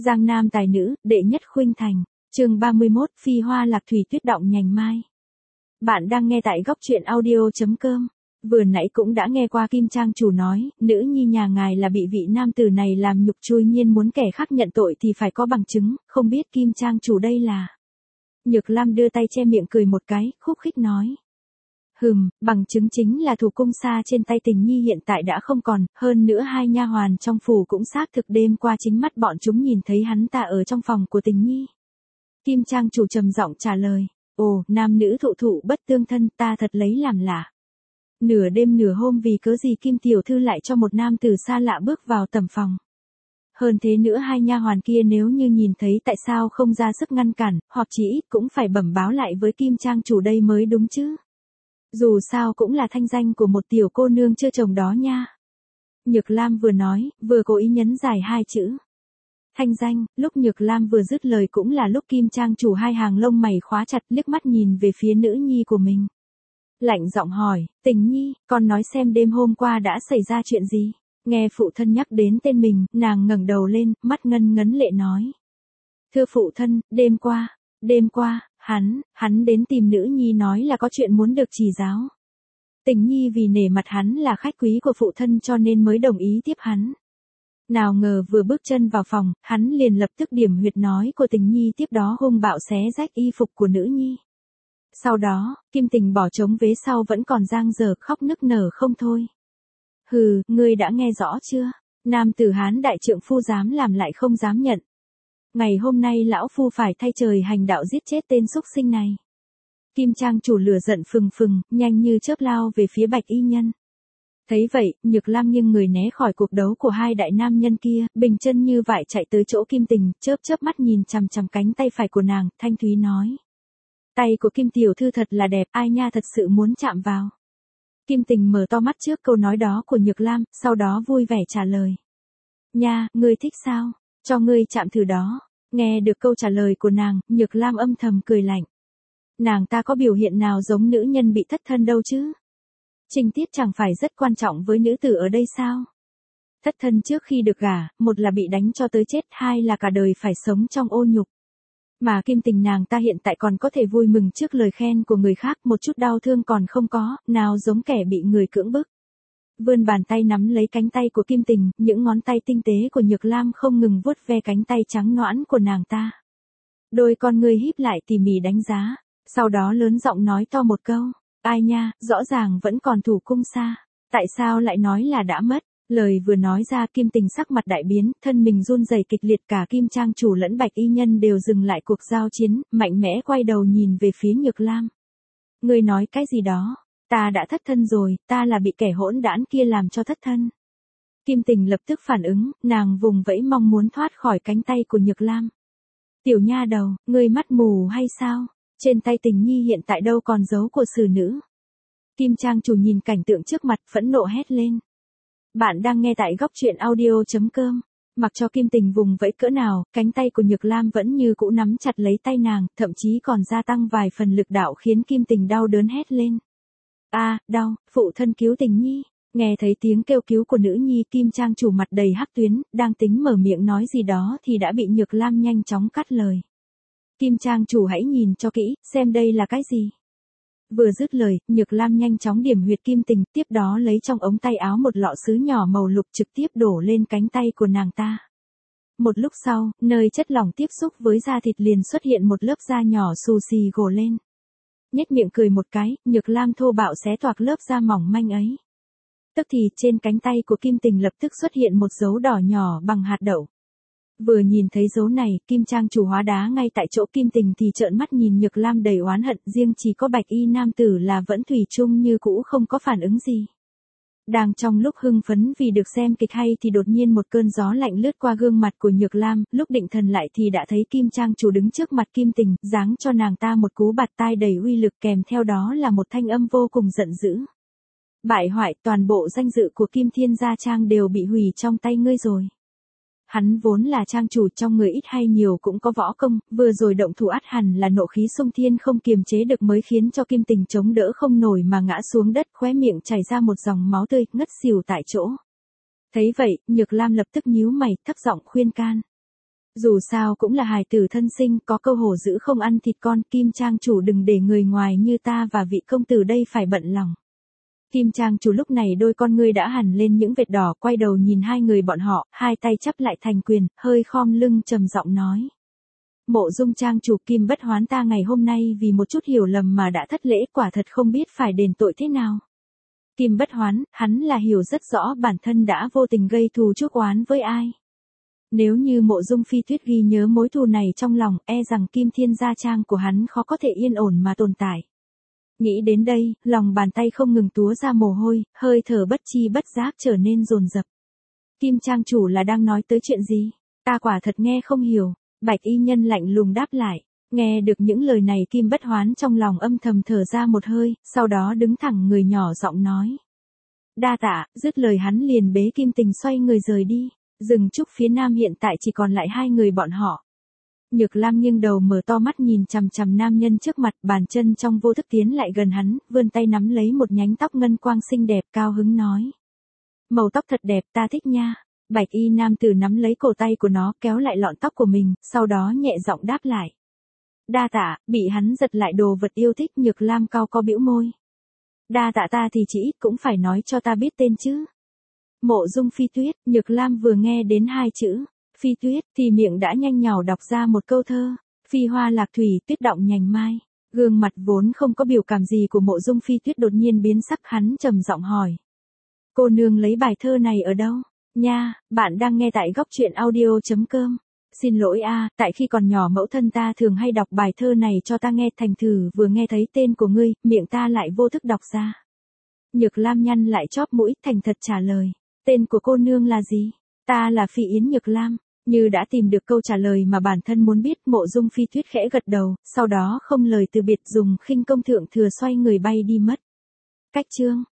Giang Nam tài nữ, đệ nhất khuynh thành. Chương 31, phi hoa lạc thủy tuyết động nhành mai. Bạn đang nghe tại góc truyện audio.com. Vừa nãy cũng đã nghe qua Kim Trang chủ nói, nữ nhi nhà ngài là bị vị nam tử này làm nhục, chui nhiên muốn kẻ khác nhận tội thì phải có bằng chứng, không biết Kim Trang chủ đây là. Nhược Lam đưa tay che miệng cười một cái, khúc khích nói. Bằng chứng chính là thủ cung sa trên tay Tình Nhi hiện tại đã không còn, hơn nữa hai nha hoàn trong phủ cũng xác thực đêm qua chính mắt bọn chúng nhìn thấy hắn ta ở trong phòng của Tình Nhi. Kim Trang chủ trầm giọng trả lời, ồ, nam nữ thụ thụ bất tương thân, ta thật lấy làm lạ. Nửa đêm nửa hôm vì cớ gì Kim tiểu thư lại cho một nam tử xa lạ bước vào tầm phòng. Hơn thế nữa hai nha hoàn kia nếu như nhìn thấy tại sao không ra sức ngăn cản, hoặc chỉ ít cũng phải bẩm báo lại với Kim Trang chủ đây mới đúng chứ. Dù sao cũng là thanh danh của một tiểu cô nương chưa chồng đó nha. Nhược Lam vừa nói, vừa cố ý nhấn dài hai chữ. Thanh danh, lúc Nhược Lam vừa dứt lời cũng là lúc Kim Trang chủ hai hàng lông mày khóa chặt, liếc mắt nhìn về phía nữ nhi của mình. Lạnh giọng hỏi, Tình Nhi, con nói xem đêm hôm qua đã xảy ra chuyện gì? Nghe phụ thân nhắc đến tên mình, nàng ngẩng đầu lên, mắt ngân ngấn lệ nói. Thưa phụ thân, đêm qua, hắn đến tìm nữ nhi nói là có chuyện muốn được chỉ giáo. Tình Nhi vì nể mặt hắn là khách quý của phụ thân cho nên mới đồng ý tiếp hắn. Nào ngờ vừa bước chân vào phòng, hắn liền lập tức điểm huyệt nói của Tình Nhi, tiếp đó hung bạo xé rách y phục của nữ nhi. Sau đó, Kim Tình bỏ trống vế sau vẫn còn dang dở khóc nức nở không thôi. Ngươi đã nghe rõ chưa? Nam tử Hán đại trượng phu dám làm lại không dám nhận. Ngày hôm nay lão phu phải thay trời hành đạo giết chết tên xúc sinh này. Kim Trang chủ lửa giận phừng phừng, nhanh như chớp lao về phía Bạch y nhân. Thấy vậy, Nhược Lam nghiêng người né khỏi cuộc đấu của hai đại nam nhân kia, bình chân như vải chạy tới chỗ Kim Tình, chớp mắt nhìn chằm chằm cánh tay phải của nàng, thanh thúy nói. Tay của Kim tiểu thư thật là đẹp, ai nha thật sự muốn chạm vào. Kim Tình mở to mắt trước câu nói đó của Nhược Lam, sau đó vui vẻ trả lời. Nha, ngươi thích sao? Cho ngươi chạm thử đó. Nghe được câu trả lời của nàng, Nhược Lam âm thầm cười lạnh. Nàng ta có biểu hiện nào giống nữ nhân bị thất thân đâu chứ? Tình tiết chẳng phải rất quan trọng với nữ tử ở đây sao? Thất thân trước khi được gả, một là bị đánh cho tới chết, hai là cả đời phải sống trong ô nhục. Mà Kim Tình nàng ta hiện tại còn có thể vui mừng trước lời khen của người khác, một chút đau thương còn không có, nào giống kẻ bị người cưỡng bức. Vươn bàn tay nắm lấy cánh tay của Kim Tình, những ngón tay tinh tế của Nhược Lam không ngừng vuốt ve cánh tay trắng nõn của nàng ta. Đôi con ngươi híp lại tỉ mỉ đánh giá, sau đó lớn giọng nói to một câu, ai nha, rõ ràng vẫn còn thủ cung sa, tại sao lại nói là đã mất? Lời vừa nói ra Kim Tình sắc mặt đại biến, thân mình run rẩy kịch liệt, cả Kim Trang chủ lẫn Bạch y nhân đều dừng lại cuộc giao chiến, mạnh mẽ quay đầu nhìn về phía Nhược Lam. Ngươi nói cái gì đó? Ta đã thất thân rồi, ta là bị kẻ hỗn đản kia làm cho thất thân. Kim Tình lập tức phản ứng, nàng vùng vẫy mong muốn thoát khỏi cánh tay của Nhược Lam. Tiểu nha đầu, ngươi mắt mù hay sao? Trên tay Tình Nhi hiện tại đâu còn dấu của xử nữ. Kim Trang chủ nhìn cảnh tượng trước mặt, phẫn nộ hét lên. Bạn đang nghe tại góc truyện audio.com. Mặc cho Kim Tình vùng vẫy cỡ nào, cánh tay của Nhược Lam vẫn như cũ nắm chặt lấy tay nàng, thậm chí còn gia tăng vài phần lực đạo khiến Kim Tình đau đớn hét lên. Đau, phụ thân cứu Tình Nhi. Nghe thấy tiếng kêu cứu của nữ nhi, Kim Trang chủ mặt đầy hắc tuyến, đang tính mở miệng nói gì đó thì đã bị Nhược Lam nhanh chóng cắt lời. Kim Trang chủ hãy nhìn cho kỹ, xem đây là cái gì. Vừa dứt lời, Nhược Lam nhanh chóng điểm huyệt Kim Tình, tiếp đó lấy trong ống tay áo một lọ sứ nhỏ màu lục trực tiếp đổ lên cánh tay của nàng ta. Một lúc sau, nơi chất lỏng tiếp xúc với da thịt liền xuất hiện một lớp da nhỏ xù xì gồ lên. Nhếch miệng cười một cái, Nhược Lam thô bạo xé toạc lớp da mỏng manh ấy. Tức thì trên cánh tay của Kim Tình lập tức xuất hiện một dấu đỏ nhỏ bằng hạt đậu. Vừa nhìn thấy dấu này, Kim Trang chủ hóa đá ngay tại chỗ. Kim Tình thì trợn mắt nhìn Nhược Lam đầy oán hận, riêng chỉ có Bạch y nam tử là vẫn thủy chung như cũ không có phản ứng gì. Đang trong lúc hưng phấn vì được xem kịch hay thì đột nhiên một cơn gió lạnh lướt qua gương mặt của Nhược Lam, lúc định thần lại thì đã thấy Kim Trang chủ đứng trước mặt Kim Tình, giáng cho nàng ta một cú bạt tai đầy uy lực, kèm theo đó là một thanh âm vô cùng giận dữ. Bại hoại, toàn bộ danh dự của Kim Thiên Gia Trang đều bị hủy trong tay ngươi rồi. Hắn vốn là trang chủ, trong người ít hay nhiều cũng có võ công, vừa rồi động thủ ắt hẳn là nộ khí xung thiên không kiềm chế được mới khiến cho Kim Tình chống đỡ không nổi mà ngã xuống đất, khóe miệng chảy ra một dòng máu tươi, ngất xỉu tại chỗ. Thấy vậy, Nhược Lam lập tức nhíu mày, thấp giọng khuyên can. Dù sao cũng là hài tử thân sinh, có câu hổ dữ không ăn thịt con, Kim trang chủ đừng để người ngoài như ta và vị công tử đây phải bận lòng. Kim trang chủ lúc này đôi con ngươi đã hằn lên những vệt đỏ, quay đầu nhìn hai người bọn họ, hai tay chắp lại thành quyền, hơi khom lưng trầm giọng nói. Mộ Dung trang chủ, Kim Bất Hoán ta ngày hôm nay vì một chút hiểu lầm mà đã thất lễ, quả thật không biết phải đền tội thế nào. Kim Bất Hoán, hắn là hiểu rất rõ bản thân đã vô tình gây thù chuốc oán với ai. Nếu như Mộ Dung Phi Tuyết ghi nhớ mối thù này trong lòng, e rằng Kim Thiên gia trang của hắn khó có thể yên ổn mà tồn tại. Nghĩ đến đây, lòng bàn tay không ngừng túa ra mồ hôi, hơi thở bất chi bất giác trở nên dồn dập. Kim trang chủ là đang nói tới chuyện gì? Ta quả thật nghe không hiểu. Bạch y nhân lạnh lùng đáp lại. Nghe được những lời này, Kim Bất Hoán trong lòng âm thầm thở ra một hơi, sau đó đứng thẳng người nhỏ giọng nói. Đa tạ, dứt lời hắn liền bế Kim Tình xoay người rời đi. Rừng trúc phía nam hiện tại chỉ còn lại hai người bọn họ. Nhược Lam nghiêng đầu mở to mắt nhìn chằm chằm nam nhân trước mặt, bàn chân trong vô thức tiến lại gần hắn, vươn tay nắm lấy một nhánh tóc ngân quang xinh đẹp, cao hứng nói. Màu tóc thật đẹp, ta thích nha. Bạch y nam tử nắm lấy cổ tay của nó, kéo lại lọn tóc của mình, sau đó nhẹ giọng đáp lại. Đa tạ, bị hắn giật lại đồ vật yêu thích. Nhược Lam cau có bĩu môi. Đa tạ ta thì chỉ ít cũng phải nói cho ta biết tên chứ. Mộ Dung Phi Tuyết. Nhược Lam vừa nghe đến hai chữ Phi Tuyết thì miệng đã nhanh nhảu đọc ra một câu thơ. Phi hoa lạc thủy, tuyết động nhành mai. Gương mặt vốn không có biểu cảm gì của Mộ Dung Phi Tuyết đột nhiên biến sắc, hắn trầm giọng hỏi. Cô nương lấy bài thơ này ở đâu? Nha, bạn đang nghe tại góc truyện audio.com. Xin lỗi tại khi còn nhỏ mẫu thân ta thường hay đọc bài thơ này cho ta nghe, thành thử vừa nghe thấy tên của ngươi, miệng ta lại vô thức đọc ra. Nhược Lam nhăn lại chóp mũi, thành thật trả lời. Tên của cô nương là gì? Ta là Phi Yến Nhược Lam. Như đã tìm được câu trả lời mà bản thân muốn biết, Mộ Dung Phi Tuyết khẽ gật đầu, sau đó không lời từ biệt dùng khinh công thượng thừa xoay người bay đi mất. Cách chương